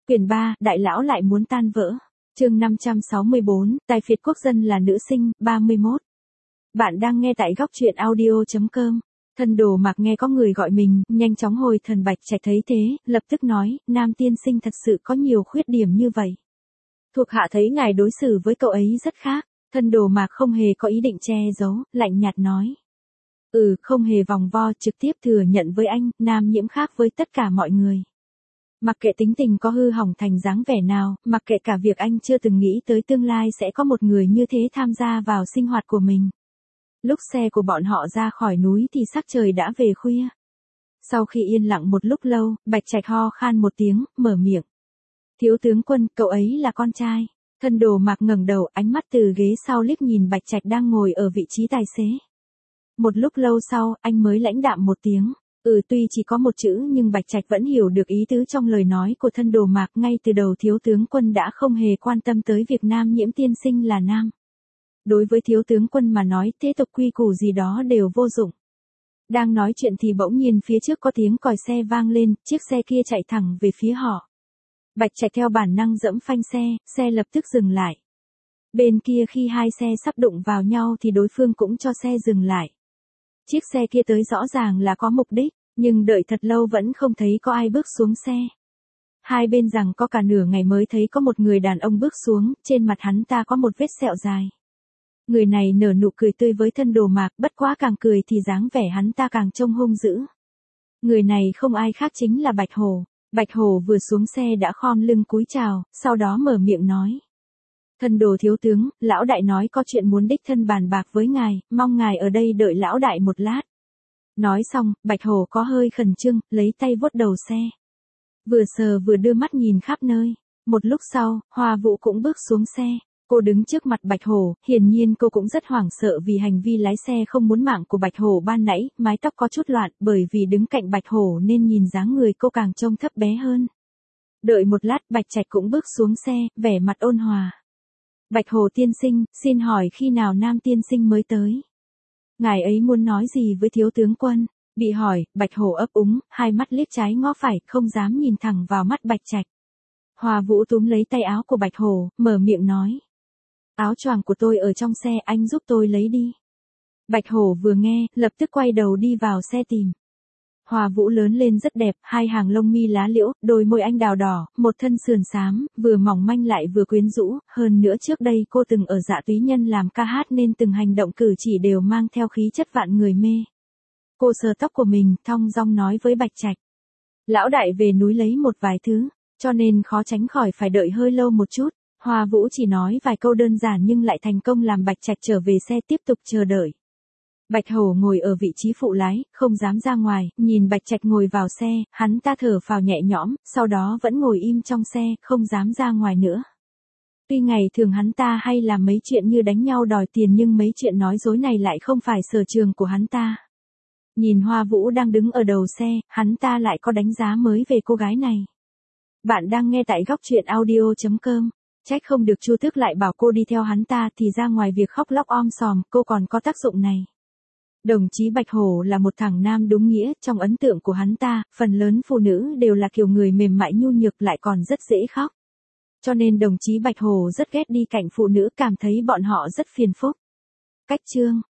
Quyển 3, Đại lão lại muốn tan vỡ. Chương 564, tài phiệt quốc dân là nữ sinh, 31. Bạn đang nghe tại góc truyện audio.com. Thân Đồ Mạc nghe có người gọi mình, nhanh chóng hồi thần Bạch Trạch thấy thế, lập tức nói, Nam tiên sinh thật sự có nhiều khuyết điểm như vậy. Thuộc hạ thấy ngài đối xử với cậu ấy rất khác. Thân Đồ Mạc không hề có ý định che giấu, lạnh nhạt nói. Không hề vòng vo, trực tiếp thừa nhận với anh, Nam Nhiễm khác với tất cả mọi người. Mặc kệ tính tình có hư hỏng thành dáng vẻ nào, mặc kệ cả việc anh chưa từng nghĩ tới tương lai sẽ có một người như thế tham gia vào sinh hoạt của mình. Lúc xe của bọn họ ra khỏi núi thì sắc trời đã về khuya. Sau khi yên lặng một lúc lâu, Bạch Trạch ho khan một tiếng, mở miệng. Thiếu tướng Quân, cậu ấy là con trai. Thân Đồ Mạc ngẩng đầu, ánh mắt từ ghế sau liếc nhìn Bạch Trạch đang ngồi ở vị trí tài xế. Một lúc lâu sau, anh mới lãnh đạm một tiếng. Tuy chỉ có một chữ nhưng Bạch Trạch vẫn hiểu được ý tứ trong lời nói của Thân Đồ Mạc. Ngay từ đầu Thiếu tướng Quân đã không hề quan tâm tới việc Nam Nhiễm tiên sinh là nam. Đối với Thiếu tướng Quân mà nói, thế tục quy củ gì đó đều vô dụng. Đang nói chuyện thì bỗng nhiên phía trước có tiếng còi xe vang lên, chiếc xe kia chạy thẳng về phía họ. Bạch Trạch theo bản năng giẫm phanh xe, xe lập tức dừng lại. Bên kia khi hai xe sắp đụng vào nhau thì đối phương cũng cho xe dừng lại. Chiếc xe kia tới rõ ràng là có mục đích, nhưng đợi thật lâu vẫn không thấy có ai bước xuống xe. Hai bên rằng có cả nửa ngày mới thấy có một người đàn ông bước xuống, trên mặt hắn ta có một vết sẹo dài. Người này nở nụ cười tươi với Thân Đồ Mạc, bất quá càng cười thì dáng vẻ hắn ta càng trông hung dữ. Người này không ai khác chính là Bạch Hổ. Bạch Hổ vừa xuống xe đã khom lưng cúi chào, sau đó mở miệng nói. Thân Đồ thiếu tướng, lão đại nói có chuyện muốn đích thân bàn bạc với ngài, mong ngài ở đây đợi lão đại một lát. Nói xong, Bạch Hổ có hơi khẩn trương, lấy tay vuốt đầu xe. Vừa sờ vừa đưa mắt nhìn khắp nơi. Một lúc sau, Hoa Vũ cũng bước xuống xe. Cô đứng trước mặt Bạch Hổ, hiển nhiên cô cũng rất hoảng sợ vì hành vi lái xe không muốn mạng của Bạch Hổ ban nãy, mái tóc có chút loạn, bởi vì đứng cạnh Bạch Hổ nên nhìn dáng người cô càng trông thấp bé hơn. Đợi một lát Bạch Trạch cũng bước xuống xe, vẻ mặt ôn hòa. Bạch Hổ tiên sinh, xin hỏi khi nào Nam tiên sinh mới tới? Ngài ấy muốn nói gì với Thiếu tướng Quân? Bị hỏi, Bạch Hổ ấp úng, hai mắt liếc trái ngó phải, không dám nhìn thẳng vào mắt Bạch Trạch. Hoa Vũ túm lấy tay áo của Bạch Hổ, mở miệng nói. Áo choàng của tôi ở trong xe, anh giúp tôi lấy đi. Bạch Hổ vừa nghe, lập tức quay đầu đi vào xe tìm. Hoa Vũ lớn lên rất đẹp, hai hàng lông mi lá liễu, đôi môi anh đào đỏ, một thân sườn xám, vừa mỏng manh lại vừa quyến rũ, hơn nữa trước đây cô từng ở Dạ Túy Nhân làm ca hát nên từng hành động cử chỉ đều mang theo khí chất vạn người mê. Cô sờ tóc của mình, thong dong nói với Bạch Trạch. Lão đại về núi lấy một vài thứ, cho nên khó tránh khỏi phải đợi hơi lâu một chút. Hoa Vũ chỉ nói vài câu đơn giản nhưng lại thành công làm Bạch Trạch trở về xe tiếp tục chờ đợi. Bạch Hổ ngồi ở vị trí phụ lái, không dám ra ngoài, nhìn Bạch Trạch ngồi vào xe, hắn ta thở phào nhẹ nhõm, sau đó vẫn ngồi im trong xe, không dám ra ngoài nữa. Tuy ngày thường hắn ta hay làm mấy chuyện như đánh nhau đòi tiền nhưng mấy chuyện nói dối này lại không phải sở trường của hắn ta. Nhìn Hoa Vũ đang đứng ở đầu xe, hắn ta lại có đánh giá mới về cô gái này. Bạn đang nghe tại góc truyện audio.com. Trách không được Chu Tước lại bảo cô đi theo hắn ta thì ra ngoài việc khóc lóc om sòm, cô còn có tác dụng này. Đồng chí Bạch Hổ là một thằng nam đúng nghĩa, trong ấn tượng của hắn ta, phần lớn phụ nữ đều là kiểu người mềm mại nhu nhược lại còn rất dễ khóc. Cho nên đồng chí Bạch Hổ rất ghét đi cạnh phụ nữ, cảm thấy bọn họ rất phiền phức. Cách chương